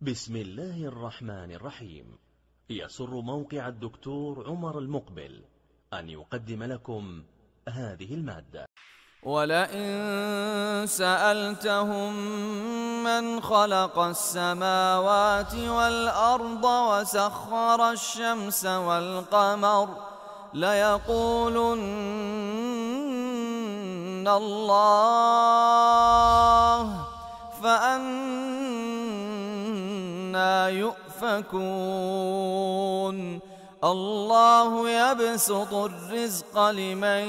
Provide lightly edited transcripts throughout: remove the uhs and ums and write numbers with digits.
بسم الله الرحمن الرحيم. يسر موقع الدكتور عمر المقبل أن يقدم لكم هذه المادة. ولئن سألتهم من خلق السماوات والأرض وسخر الشمس والقمر ليقولن الله فأنى يؤفكون. الله يبسط الرزق لمن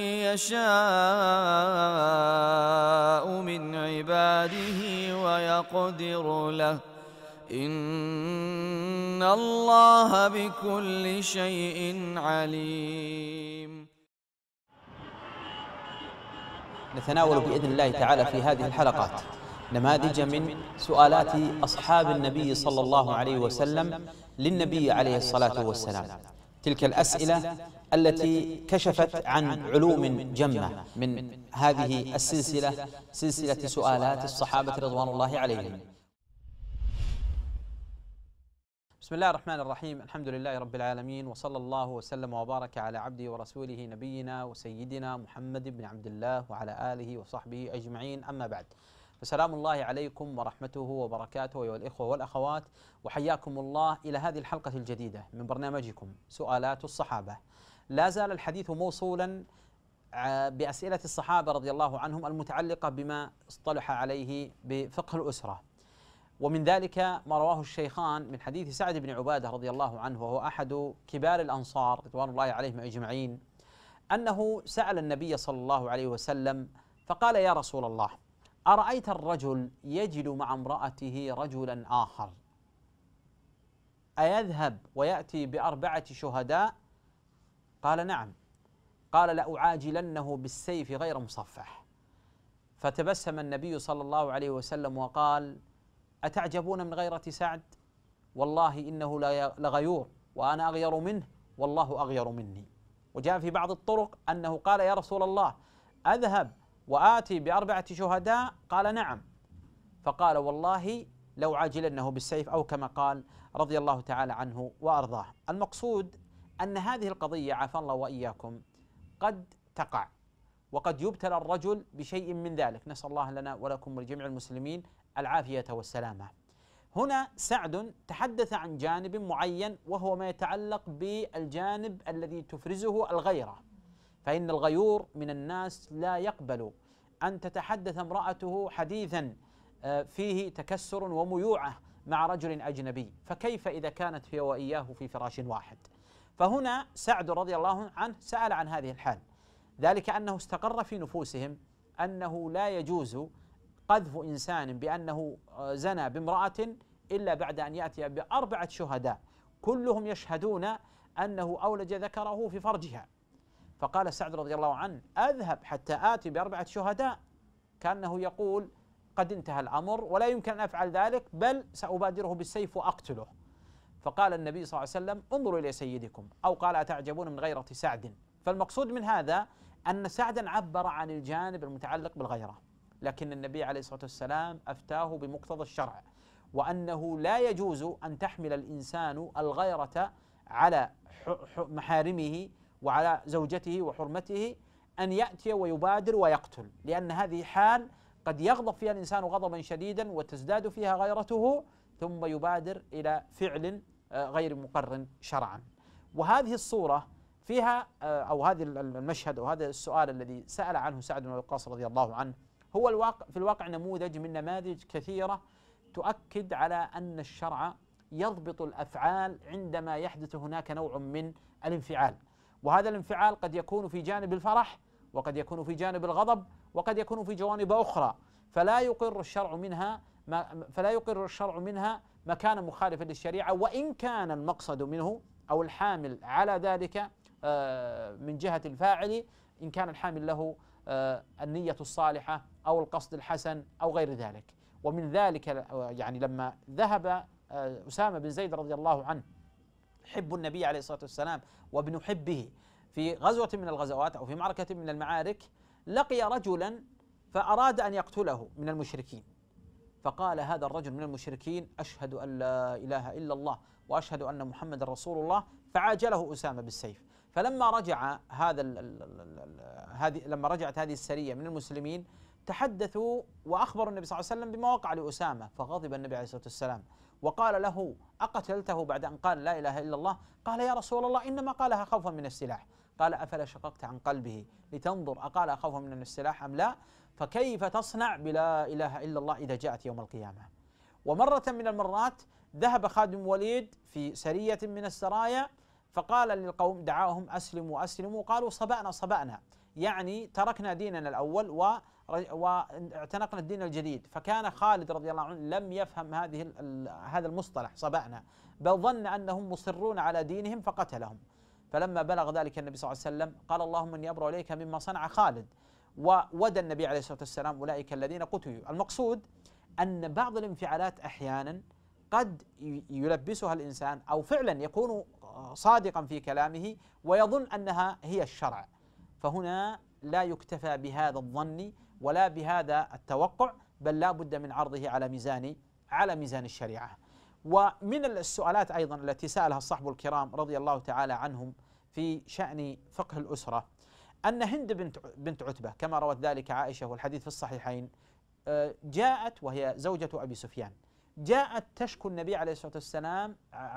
يشاء من عباده ويقدر له إن الله بكل شيء عليم. نتناول بإذن الله تعالى في هذه الحلقات نماذج من سؤالات أصحاب النبي صلى الله عليه وسلم للنبي عليه الصلاة والسلام، تلك الأسئلة التي كشفت عن علوم جمة من هذه السلسلة، سلسلة سؤالات الصحابة رضوان الله عليهم. بسم الله الرحمن الرحيم، الحمد لله رب العالمين، وصلى الله وسلم وبارك على عبده ورسوله نبينا وسيدنا محمد بن عبد الله وعلى آله وصحبه أجمعين، أما بعد، فسلام الله عليكم ورحمته وبركاته أيها الإخوة والأخوات، وحياكم الله إلى هذه الحلقة الجديدة من برنامجكم سؤالات الصحابة. لا زال الحديث موصولا بأسئلة الصحابة رضي الله عنهم المتعلقة بما اصطلح عليه بفقه الأسرة، ومن ذلك ما رواه الشيخان من حديث سعد بن عبادة رضي الله عنه، وهو أحد كبار الأنصار رضوان الله عليهم أجمعين، أنه سأل النبي صلى الله عليه وسلم فقال: يا رسول الله، أرأيت الرجل يجد مع امرأته رجلا آخر أيذهب ويأتي ب4 شهداء؟ قال: نعم. قال: لأعاجلنه بالسيف غير مصفح. فتبسم النبي صلى الله عليه وسلم وقال: أتعجبون من غيرة سعد؟ والله إنه لغيور وأنا أغير منه والله أغير مني. وجاء في بعض الطرق أنه قال: يا رسول الله، أذهب وآتي ب4 شهداء؟ قال: نعم. فقال: والله لو عاجلنه بالسيف، أو كما قال رضي الله تعالى عنه وأرضاه. المقصود أن هذه القضية عافى الله وإياكم قد تقع، وقد يبتلى الرجل بشيء من ذلك، نسأل الله لنا ولكم ولجميع المسلمين العافية والسلامة. هنا سعد تحدث عن جانب معين، وهو ما يتعلق بالجانب الذي تفرزه الغيرة، فإن الغيور من الناس لا يقبل أن تتحدث امرأته حديثا فيه تكسر وميوعة مع رجل أجنبي، فكيف إذا كانت هي وإياه في فراش واحد؟ فهنا سعد رضي الله عنه سأل عن هذه الحال، ذلك أنه استقر في نفوسهم أنه لا يجوز قذف إنسان بأنه زنى بامرأة إلا بعد أن يأتي ب4 شهداء كلهم يشهدون أنه أولج ذكره في فرجها. فقال سعد رضي الله عنه: أذهب حتى آتي ب4 شهداء، كأنه يقول: قد انتهى الأمر ولا يمكن أن أفعل ذلك، بل سأبادره بالسيف وأقتله. فقال النبي صلى الله عليه وسلم: انظروا إلى سيدكم، أو قال: أتعجبون من غيرة سعد؟ فالمقصود من هذا أن سعدا عبر عن الجانب المتعلق بالغيرة، لكن النبي عليه الصلاة والسلام أفتاه بمقتضى الشرع، وأنه لا يجوز أن تحمل الإنسان الغيرة على محارمه وعلى زوجته وحرمته، أن يأتي ويبادر ويقتل، لأن هذه حال قد يغضب فيها الإنسان غضبا شديدا وتزداد فيها غيرته، ثم يبادر إلى فعل غير مقرن شرعا. وهذه الصورة فيها أو هذا المشهد أو هذا السؤال الذي سأل عنه سعد بن وقاص رضي الله عنه هو في الواقع نموذج من نماذج كثيرة تؤكد على أن الشرع يضبط الأفعال عندما يحدث هناك نوع من الانفعال، وهذا الانفعال قد يكون في جانب الفرح، وقد يكون في جانب الغضب، وقد يكون في جوانب أخرى، فلا يقر الشرع منها مكانا مخالفا للشريعة، وإن كان المقصد منه أو الحامل على ذلك من جهة الفاعل، إن كان الحامل له النية الصالحة أو القصد الحسن أو غير ذلك. ومن ذلك يعني لما ذهب أسامة بن زيد رضي الله عنه حب النبي عليه الصلاة والسلام وابن حبه في غزوة من الغزوات أو في معركة من المعارك، لقي رجلا فأراد أن يقتله من المشركين، فقال هذا الرجل من المشركين: أشهد أن لا إله إلا الله وأشهد أن محمد رسول الله، فعاجله أسامة بالسيف. فلما رجع لما رجعت هذه السرية من المسلمين تحدثوا وأخبروا النبي صلى الله عليه وسلم بما وقع لأسامة، فغضب النبي عليه الصلاة والسلام وقال له: أقتلته بعد أن قال لا إله إلا الله؟ قال: يا رسول الله إنما قالها خوفا من السلاح. قال: أفلا شققت عن قلبه لتنظر أقال خوفا من السلاح أم لا؟ فكيف تصنع بلا إله إلا الله إذا جاءت يوم القيامة؟ ومرة من المرات ذهب خالد بن الوليد في سرية من السرايا فقال للقوم، دعاهم: أسلموا أسلموا. قالوا: صبأنا صبأنا، يعني تركنا ديننا الأول واعتنقنا الدين الجديد. فكان خالد رضي الله عنه لم يفهم هذا المصطلح صبأنا، بل ظن أنهم مصرون على دينهم فقتلهم. فلما بلغ ذلك النبي صلى الله عليه وسلم قال: اللهم إني أبرأ إليك مما صنع خالد. وودى النبي عليه الصلاة والسلام أولئك الذين قتلوا. المقصود أن بعض الانفعالات أحيانا قد يلبسها الإنسان أو فعلا يكون صادقا في كلامه ويظن أنها هي الشرع، فهنا لا يكتفى بهذا الظن ولا بهذا التوقع، بل لا بد من عرضه على ميزان الشريعة. ومن السؤالات أيضا التي سألها الصحب الكرام رضي الله تعالى عنهم في شأن فقه الأسرة أن هند بنت عتبة كما روت ذلك عائشة والحديث في الصحيحين جاءت وهي زوجة أبي سفيان، جاءت تشكو النبي عليه الصلاة والسلام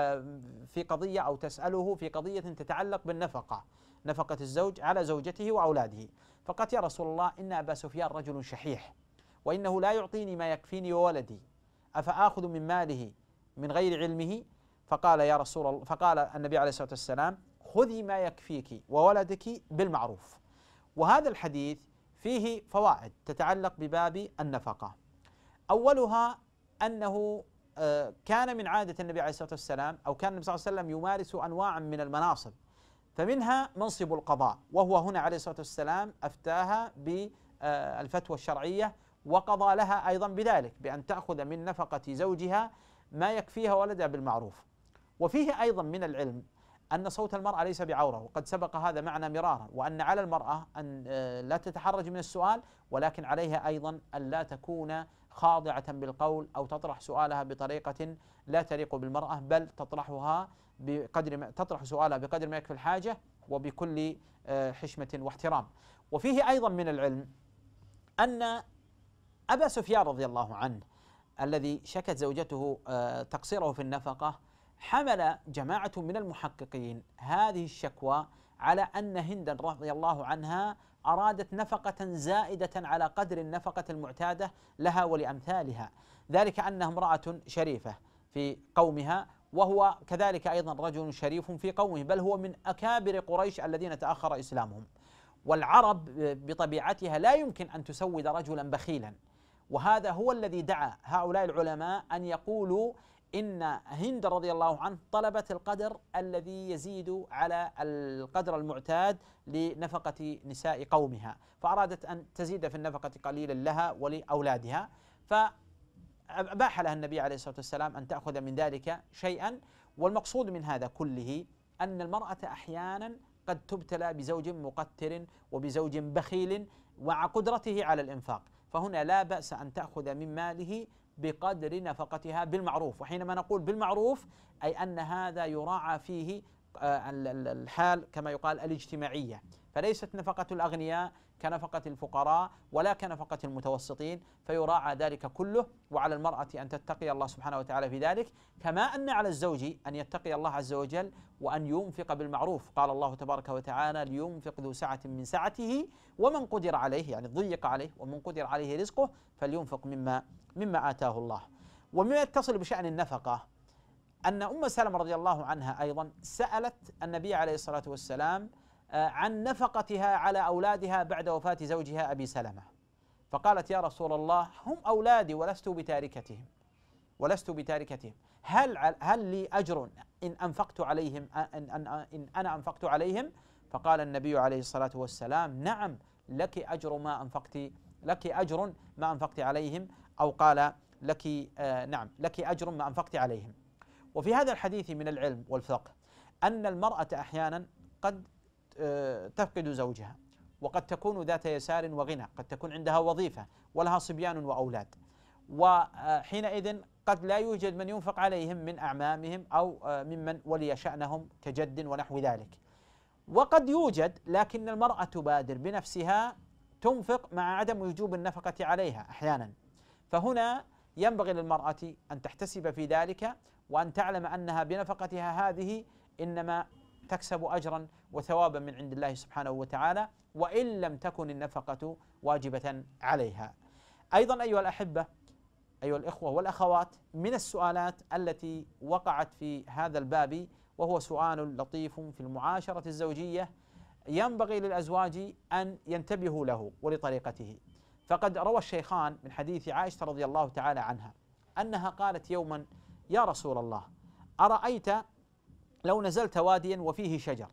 في قضية أو تسأله في قضية تتعلق بالنفقة، نفقة الزوج على زوجته وأولاده. فقالت: يا رسول الله إن أبا سفيان رجل شحيح وإنه لا يعطيني ما يكفيني وولدي، أفآخذ من ماله من غير علمه؟ فقال يا رسول الله، فقال النبي عليه الصلاة والسلام: خذي ما يكفيك وولدك بالمعروف. وهذا الحديث فيه فوائد تتعلق بباب النفقة. أولها أنه كان من عادة النبي عليه الصلاة والسلام أو كان النبي صلى الله عليه وسلم يمارس أنواعا من المناصب، فمنها منصب القضاء، وهو هنا عليه الصلاة والسلام أفتاها بالفتوى الشرعية وقضى لها أيضا بذلك، بأن تأخذ من نفقة زوجها ما يكفيها ولدها بالمعروف. وفيه أيضا من العلم أن صوت المرأة ليس بعورة، وقد سبق هذا معنا مرارا، وأن على المرأة أن لا تتحرج من السؤال، ولكن عليها أيضا أن لا تكون خاضعة بالقول أو تطرح سؤالها بطريقة لا تليق بالمرأة، بل تطرح سؤالها بقدر ما يكفي الحاجة وبكل حشمة واحترام. وفيه أيضا من العلم أن أبا سفيان رضي الله عنه الذي شكت زوجته تقصيره في النفقة، حمل جماعة من المحققين هذه الشكوى على أن هندا رضي الله عنها أرادت نفقة زائدة على قدر النفقة المعتادة لها ولأمثالها، ذلك أنها امرأة شريفة في قومها، وهو كذلك أيضا رجل شريف في قومه، بل هو من أكابر قريش الذين تأخر إسلامهم. والعرب بطبيعتها لا يمكن أن تسود رجلا بخيلا، وهذا هو الذي دعا هؤلاء العلماء أن يقولوا إن هند رضي الله عنه طلبت القدر الذي يزيد على القدر المعتاد لنفقة نساء قومها، فأرادت أن تزيد في النفقة قليلا لها ولأولادها، فأباح لها النبي عليه الصلاة والسلام أن تأخذ من ذلك شيئا. والمقصود من هذا كله أن المرأة أحيانا قد تبتلى بزوج مقتر وبزوج بخيل مع قدرته على الإنفاق، فهنا لا بأس أن تأخذ من ماله بقدر نفقتها بالمعروف. وحينما نقول بالمعروف أي أن هذا يراعى فيه الحال كما يقال الاجتماعية، فليست نفقة الأغنياء كنفقة الفقراء ولا كنفقة المتوسطين، فيراعى ذلك كله. وعلى المرأة أن تتقي الله سبحانه وتعالى في ذلك، كما أن على الزوج أن يتقي الله عز وجل وأن ينفق بالمعروف. قال الله تبارك وتعالى: لينفق ذو سعة من سعته ومن قدر عليه، يعني ضيق عليه، ومن قدر عليه رزقه فلينفق مما آتاه الله. ومما يتصل بشأن النفقة أن أم سلمة رضي الله عنها أيضا سألت النبي عليه الصلاة والسلام عن نفقتها على أولادها بعد وفاة زوجها أبي سلمة، فقالت: يا رسول الله هم أولادي ولست بتاركتهم، هل لي أجر إن أنفقت عليهم إن أنا أنفقت عليهم؟ فقال النبي عليه الصلاة والسلام: نعم، لك أجر ما أنفقت عليهم، أو قال لك نعم لك أجر ما أنفقت عليهم. وفي هذا الحديث من العلم والفقه أن المرأة أحيانا قد تفقد زوجها، وقد تكون ذات يسار وغنى، قد تكون عندها وظيفة ولها صبيان وأولاد، وحينئذ قد لا يوجد من ينفق عليهم من أعمامهم أو ممن ولي شأنهم كجد ونحو ذلك. وقد يوجد لكن المرأة تبادر بنفسها تنفق مع عدم وجوب النفقة عليها أحيانا، فهنا ينبغي للمرأة أن تحتسب في ذلك وأن تعلم أنها بنفقتها هذه إنما تكسب أجرا وثوابا من عند الله سبحانه وتعالى، وإن لم تكن النفقة واجبة عليها. أيضا أيها الأحبة أيها الإخوة والأخوات، من السؤالات التي وقعت في هذا الباب وهو سؤال لطيف في المعاشرة الزوجية ينبغي للأزواج أن ينتبهوا له ولطريقته. فقد روى الشيخان من حديث عائشة رضي الله تعالى عنها أنها قالت يوما: يا رسول الله، أرأيت لو نزلت واديا وفيه شجر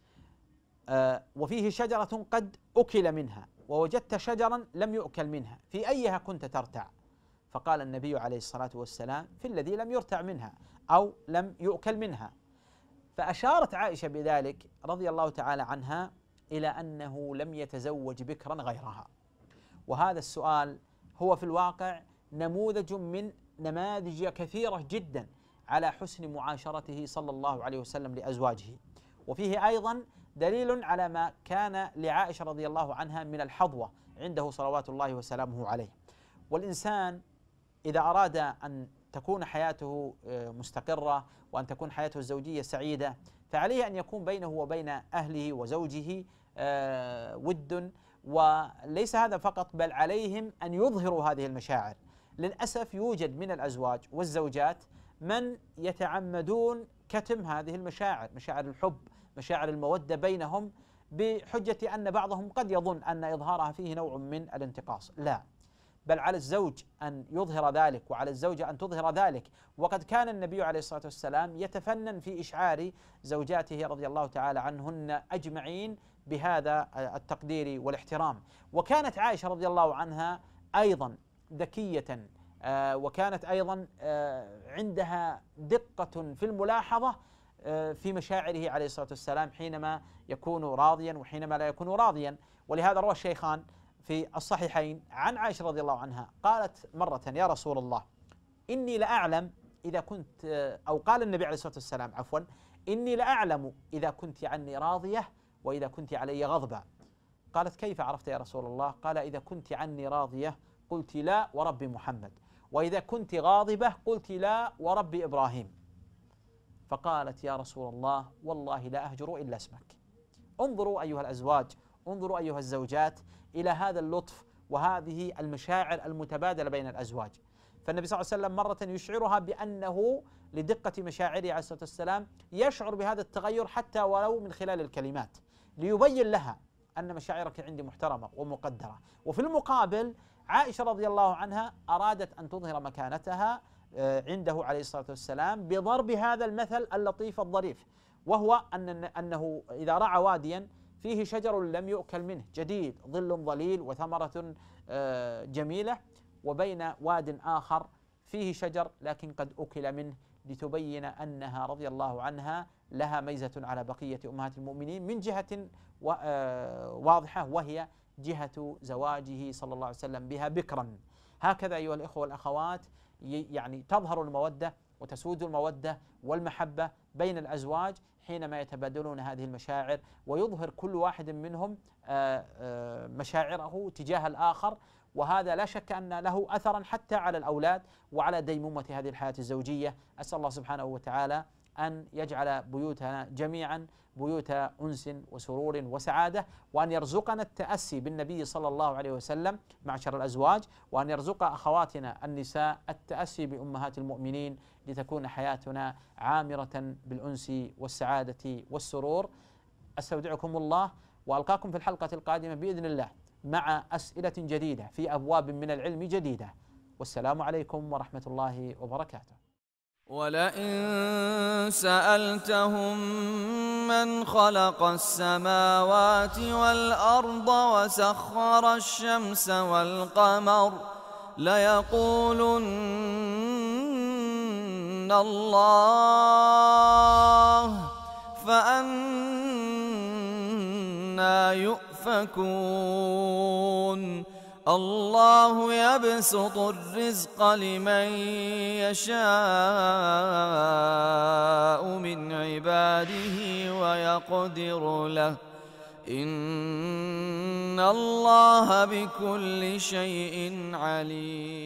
وفيه شجرة قد أكل منها، ووجدت شجرا لم يؤكل منها، في أيها كنت ترتع؟ فقال النبي عليه الصلاة والسلام: في الذي لم يرتع منها أو لم يؤكل منها. فأشارت عائشة بذلك رضي الله تعالى عنها إلى أنه لم يتزوج بكرا غيرها. وهذا السؤال هو في الواقع نموذج من نماذج كثيرة جدا على حسن معاشرته صلى الله عليه وسلم لأزواجه، وفيه أيضا دليل على ما كان لعائشة رضي الله عنها من الحظوة عنده صلوات الله وسلامه عليه. والإنسان إذا أراد أن تكون حياته مستقرة وأن تكون حياته الزوجية سعيدة فعليه أن يكون بينه وبين أهله وزوجه ود، وليس هذا فقط بل عليهم أن يظهروا هذه المشاعر. للأسف يوجد من الأزواج والزوجات من يتعمدون كتم هذه المشاعر، مشاعر الحب، مشاعر المودة بينهم، بحجة أن بعضهم قد يظن أن إظهارها فيه نوع من الانتقاص. لا، بل على الزوج أن يظهر ذلك وعلى الزوجة أن تظهر ذلك. وقد كان النبي عليه الصلاة والسلام يتفنن في إشعار زوجاته رضي الله تعالى عنهن أجمعين بهذا التقدير والاحترام. وكانت عائشة رضي الله عنها أيضا ذكية، وكانت أيضا عندها دقة في الملاحظة في مشاعره عليه الصلاة والسلام حينما يكون راضيا وحينما لا يكون راضيا. ولهذا روى الشيخان في الصحيحين عن عائشة رضي الله عنها قالت مرة: يا رسول الله، إني لأعلم إذا كنت، أو قال النبي عليه الصلاة والسلام عفوا: إني لأعلم إذا كنت عني راضية وإذا كنت علي غضبا. قالت: كيف عرفت يا رسول الله؟ قال: إذا كنت عني راضية قلت لا ورب محمد، وإذا كنت غاضبة قلت لا ورب إبراهيم. فقالت: يا رسول الله، والله لا أهجر إلا اسمك. انظروا أيها الأزواج، انظروا أيها الزوجات إلى هذا اللطف وهذه المشاعر المتبادلة بين الأزواج. فالنبي صلى الله عليه وسلم مرة يشعرها بأنه لدقة مشاعره عليه الصلاة والسلام يشعر بهذا التغير حتى ولو من خلال الكلمات، ليبين لها أن مشاعرك عندي محترمة ومقدرة. وفي المقابل عائشة رضي الله عنها أرادت أن تظهر مكانتها عنده عليه الصلاة والسلام بضرب هذا المثل اللطيف الظريف، وهو أنه إذا رعى واديا فيه شجر لم يؤكل منه، جديد، ظل ظليل وثمرة جميلة، وبين واد آخر فيه شجر لكن قد أكل منه، لتبين أنها رضي الله عنها لها ميزة على بقية أمهات المؤمنين من جهة واضحة، وهي جهة زواجه صلى الله عليه وسلم بها بكرا. هكذا أيها الإخوة والأخوات يعني تظهر المودة وتسود المودة والمحبة بين الأزواج حينما يتبادلون هذه المشاعر، ويظهر كل واحد منهم مشاعره تجاه الآخر. وهذا لا شك أن له أثرا حتى على الأولاد وعلى ديمومة هذه الحياة الزوجية. أسأل الله سبحانه وتعالى أن يجعل بيوتنا جميعا بيوت أنس وسرور وسعادة، وأن يرزقنا التأسي بالنبي صلى الله عليه وسلم معشر الأزواج، وأن يرزق أخواتنا النساء التأسي بأمهات المؤمنين لتكون حياتنا عامرة بالأنس والسعادة والسرور. أستودعكم الله وألقاكم في الحلقة القادمة بإذن الله مع أسئلة جديدة في أبواب من العلم جديدة، والسلام عليكم ورحمة الله وبركاته. ولئن سألتهم من خلق السماوات والأرض وسخر الشمس والقمر ليقولن الله، فأنى يؤفكون. الله يبسط الرزق لمن يشاء من عباده ويقدر له إن الله بكل شيء عليم.